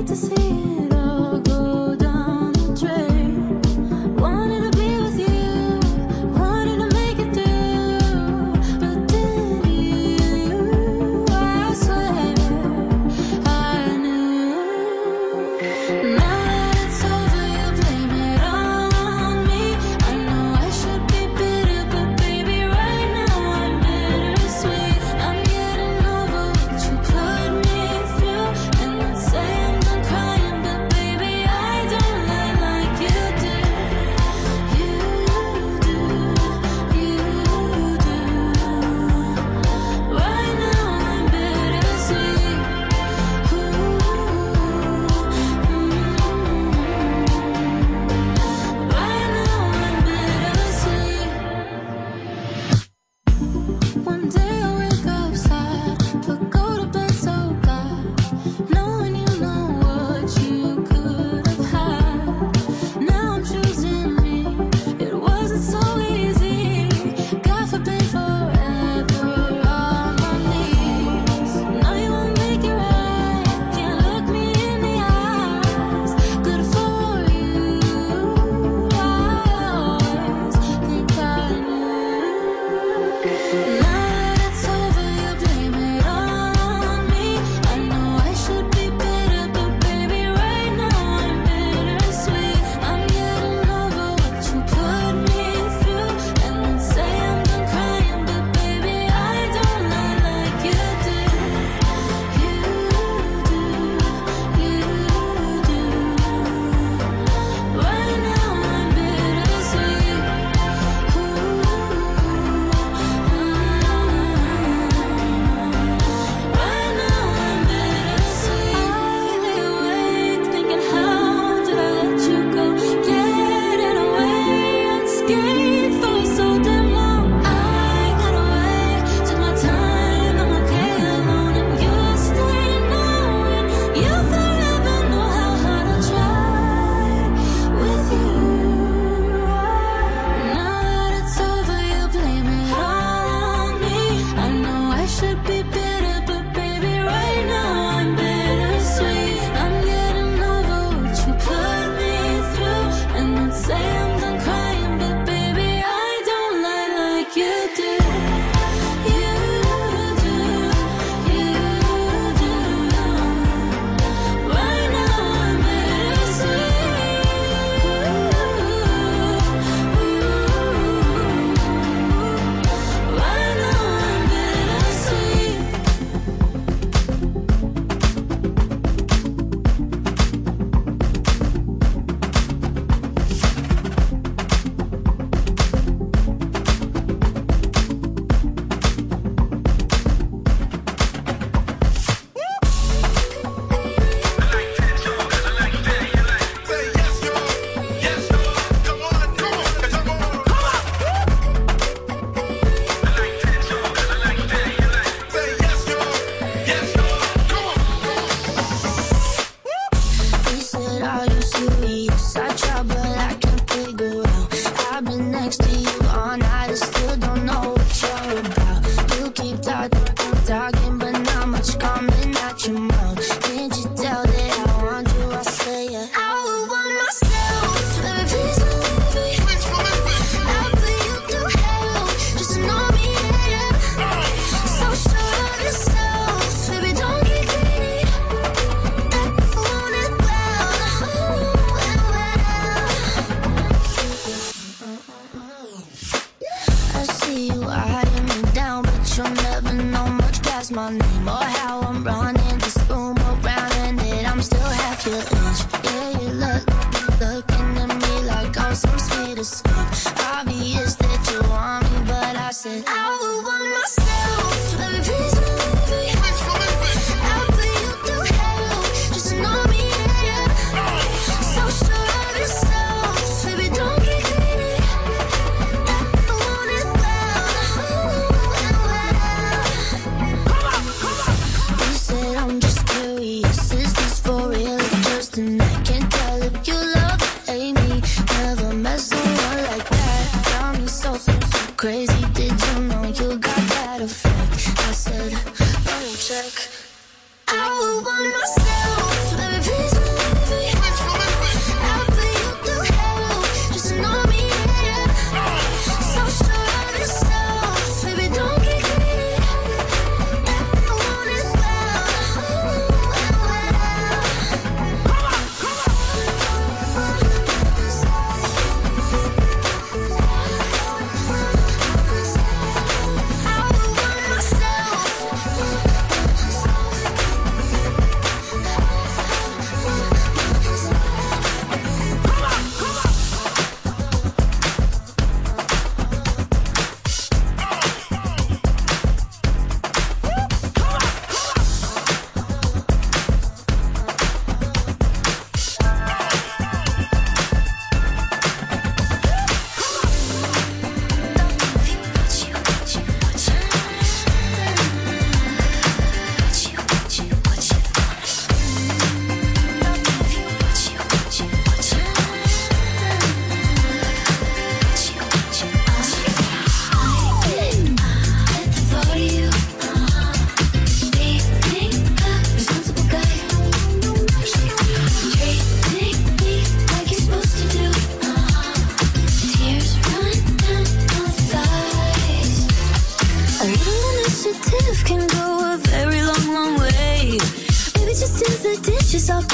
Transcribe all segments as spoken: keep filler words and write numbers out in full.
Just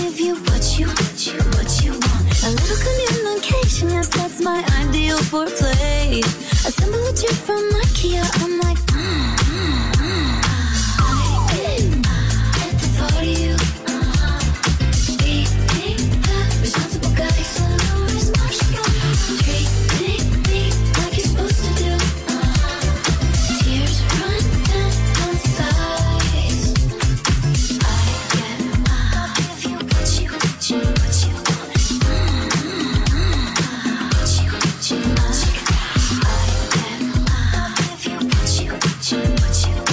give you what you, what you, what you want. A little communication, yes, that's my ideal for play. Assemble a chair from IKEA, I'm like, mm, mm, mm. I get the thought of you. Uh-huh. Being the responsible guy, so no responsible. Treating me like you're supposed to do. Uh-huh. Tears run down my thighs. I get, I'll give you what you, what you, what you want. Mm-hmm. What you, what you, what you. I get, I'll give you what you, what you, what you.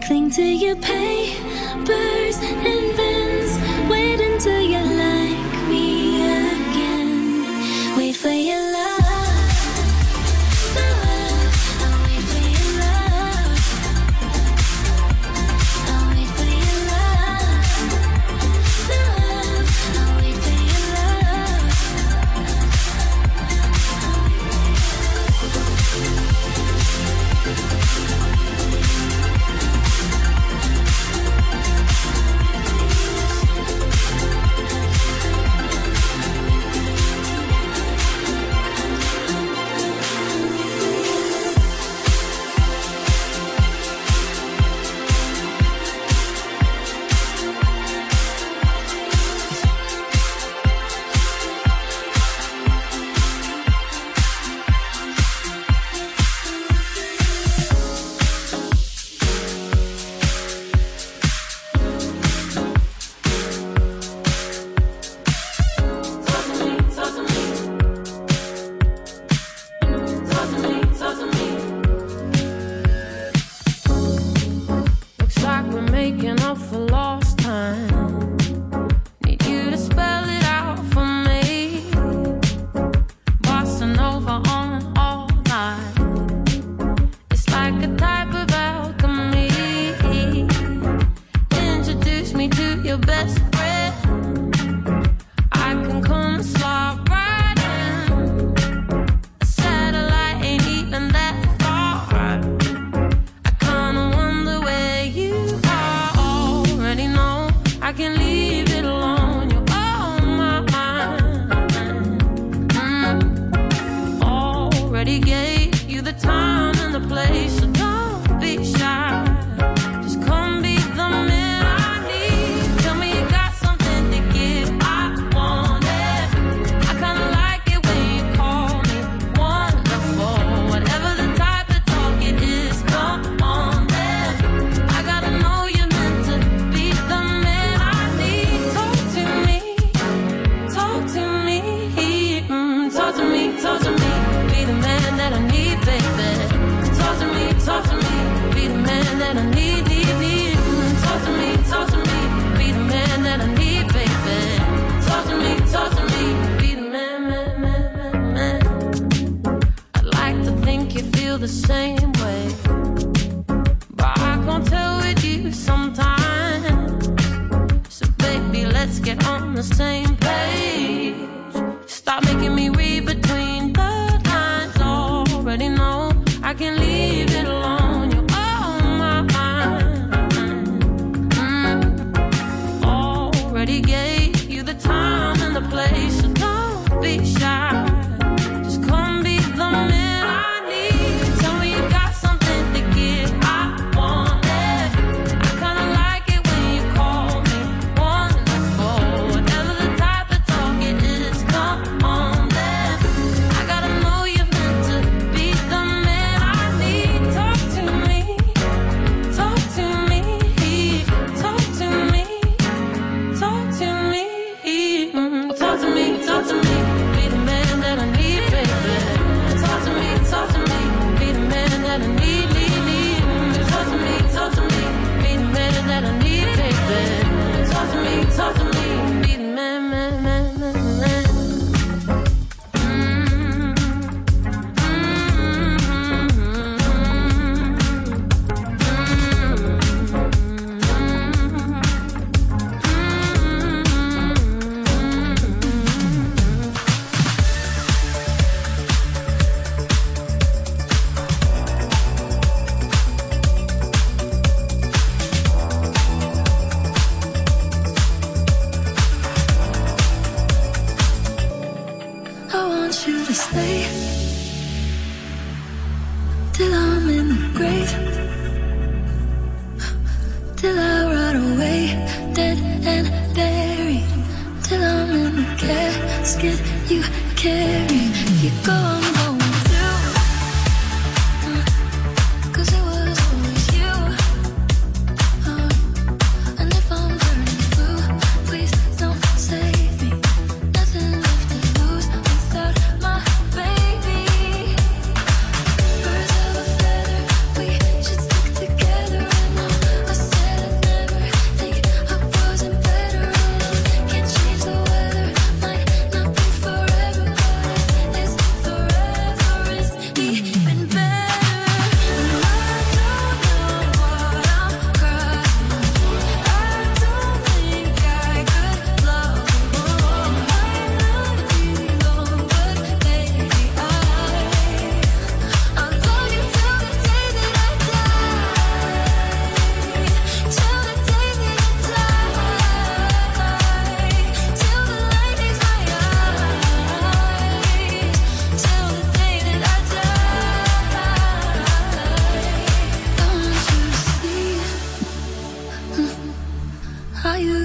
cling to your papers and pens. Wait until you like me again. Wait for your love. I'll wait for your love. I'll wait for your love. I'll wait for your love. Together and all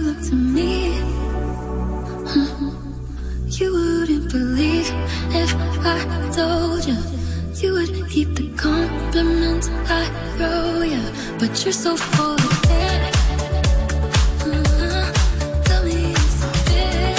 looked at me, you wouldn't believe if I told you. You would keep the compliments I throw you, but you're so full of it. Uh-huh. Tell me it's a bit.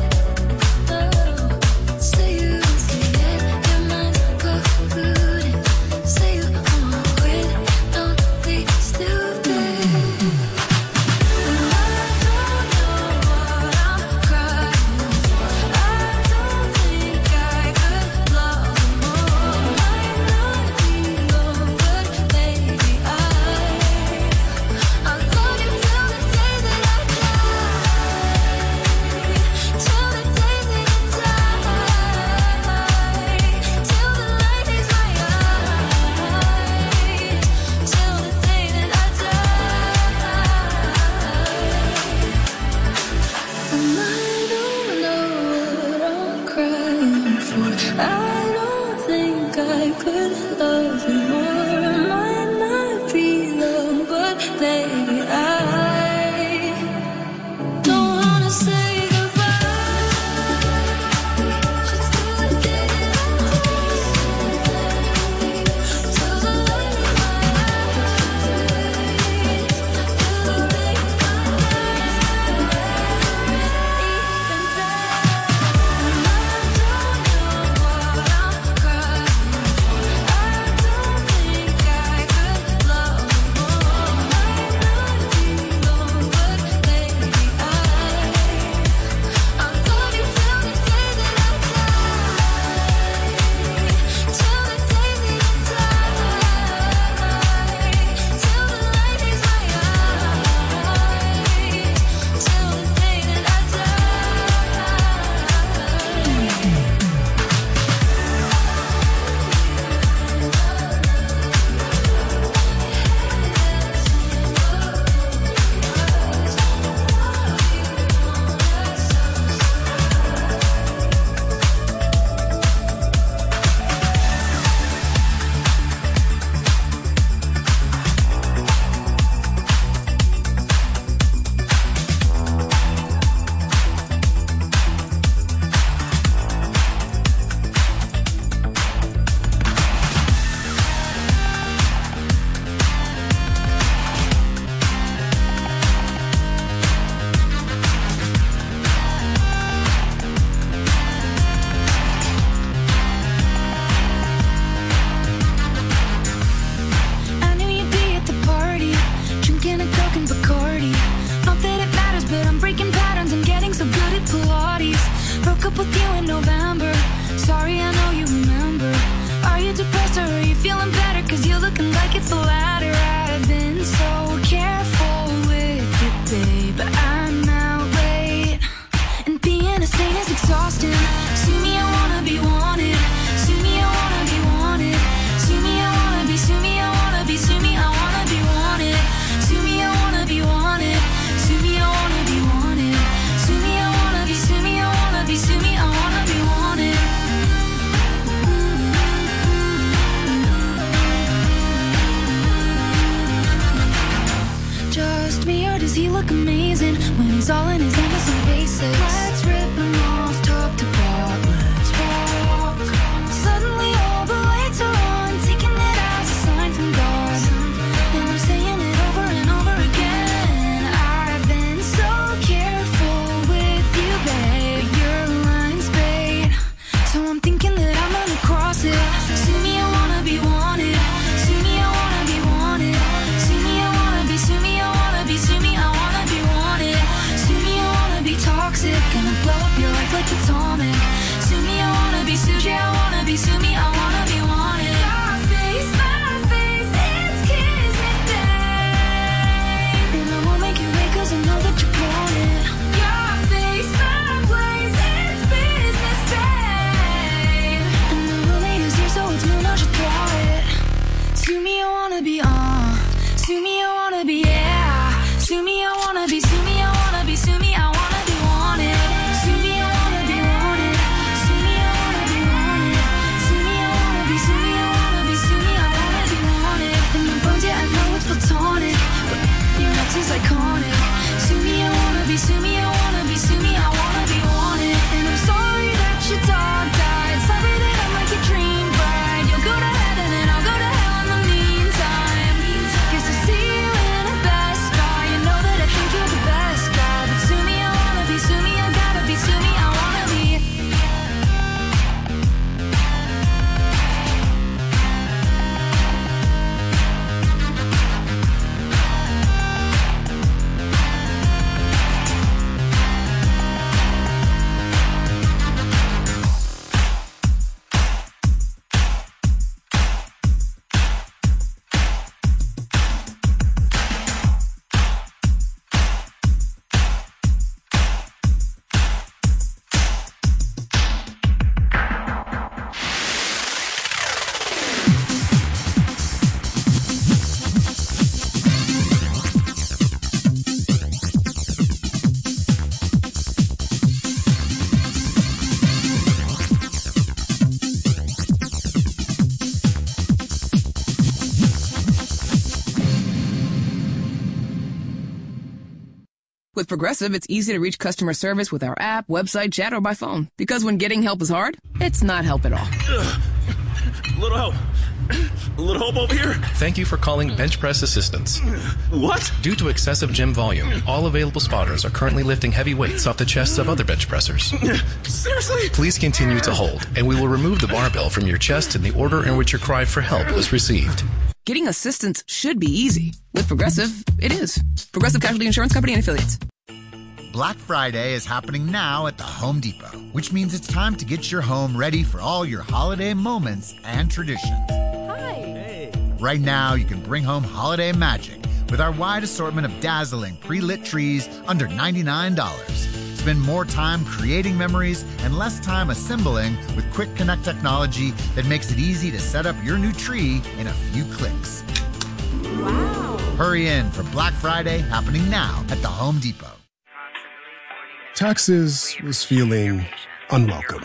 Oh, say you see it, your mind's polluted. Say you wanna quit, don't be stupid. And I don't know what I'm crying for. I don't think I could love you more. Might not be long, but baby, I I love you till the day that I die. Till the day that I die. Till the light leaves my eyes. Till the day that I die. And I don't know what I'm crying for. I don't think I could love you more. It might not be long, but baby, I don't wanna say goodbye. Just till the day that I die. Till the light in my eyes. Till the day I die. Even better. And I don't know what I'm crying for. I don't think I could love you more. Might not be long, but baby, I I love you till the day that I die. Till the day that I die. Till the light leaves my eyes. Till the day that I I knew you'd be at the party, drinking a Coke and Bacardi. Not that it matters, but I'm breaking patterns and getting so good at Pilates. Broke up with you in November. Sorry, I know you remember. Are you depressed or are you feeling better? Cause you're looking like it's the latter. I've been so careful with it, babe, but I'm out late. And being a saint is exhausting. Sue me, I wanna be wanted. Sue me, I wanna be wanted. Sue me, I wanna be, sue me, I wanna be, sue me, I wanna be wanted. Sue me, I wanna be wanted. Sue me, I wanna be wanted. Sue me, I wanna be, sue me, I wanna be, sue me, I wanna be wanted. Just me, or does he look amazing when he's all in his innocent basics? Let's rip him off top to bottom. Let's rock. Suddenly all the lights are on, taking it as a sign from God. And I'm saying it over and over again. I've been so careful with you, babe. Your line's bait, so I'm thinking that I'm gonna cross it. Sue me, I wanna be wanted. Sue me, I wanna be wanted. Sue me, I wanna be, sue me, I wanna be, sue me, I wanna be wanted. Sue me, I wanna be toxic, gonna blow up your life like atomic. Sue me, I wanna be Suji, I wanna be, sue me, I wanna be wanted. Your face, my face, it's kiss me, babe. And I won't make you wait cause I know that you want it. Your face, my place, it's business, babe. And the roommate is here so it's moon, I should throw it. Sue me, I wanna be on. Sue me, I wanna be, yeah. Sue me, I wanna be, sue me, I wanna be, sue me, I wanna be wanted. Sue me, I wanna be wanted. Sue me, I wanna be wanted. Sue me, I With Progressive, it's easy to reach customer service with our app, website, chat, or by phone. Because when getting help is hard, it's not help at all. Ugh. A little help. A little help over here. Thank you for calling Bench Press Assistance. What? Due to excessive gym volume, all available spotters are currently lifting heavy weights off the chests of other bench pressers. Seriously? Please continue to hold, and we will remove the barbell from your chest in the order in which your cry for help was received. Getting assistance should be easy. With Progressive, it is. Progressive Casualty Insurance Company and Affiliates. Black Friday is happening now at the Home Depot, which means it's time to get your home ready for all your holiday moments and traditions. Hi. Hey. Right now, you can bring home holiday magic with our wide assortment of dazzling pre-lit trees under ninety-nine dollars. Spend more time creating memories and less time assembling with Quick Connect technology that makes it easy to set up your new tree in a few clicks. Wow. Hurry in for Black Friday happening now at the Home Depot. Taxes was feeling unwelcome.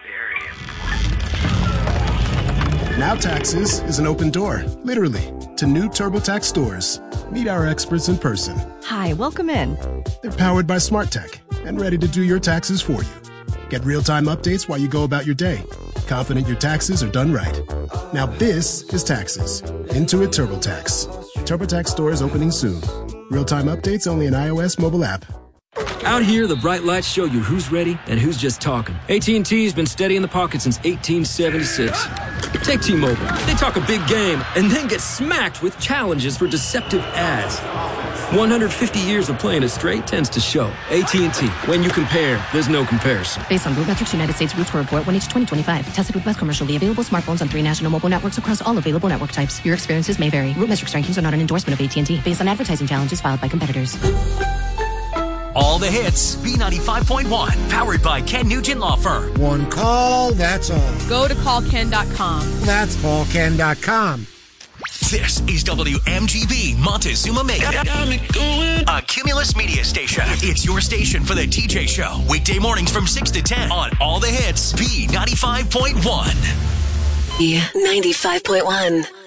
Now Taxes is an open door, literally, to new TurboTax stores. Meet our experts in person. Hi, welcome in. They're powered by Smart Tech and ready to do your taxes for you. Get real-time updates while you go about your day. Confident your taxes are done right. Now this is Taxes. Intuit TurboTax. TurboTax stores opening soon. Real-time updates only in iOS mobile app. Out here, the bright lights show you who's ready and who's just talking. A T and T's been steady in the pocket since eighteen seventy-six. Take T-Mobile. They talk a big game and then get smacked with challenges for deceptive ads. one hundred fifty years of playing it straight tends to show. A T and T. When you compare, there's no comparison. Based on RootMetrics United States Root Score Report, one H twenty twenty-five. Tested with West commercially available smartphones on three national mobile networks across all available network types. Your experiences may vary. RootMetrics rankings are not an endorsement of A T and T. Based on advertising challenges filed by competitors. All the hits, B ninety-five point one, powered by Ken Nugent Law Firm. One call, that's all. Go to call ken dot com. That's call ken dot com. This is W M G B Montezuma Mega, a Cumulus media station. It's your station for the T J Show. Weekday mornings from six to ten on All the Hits, B ninety-five point one. B ninety-five point one.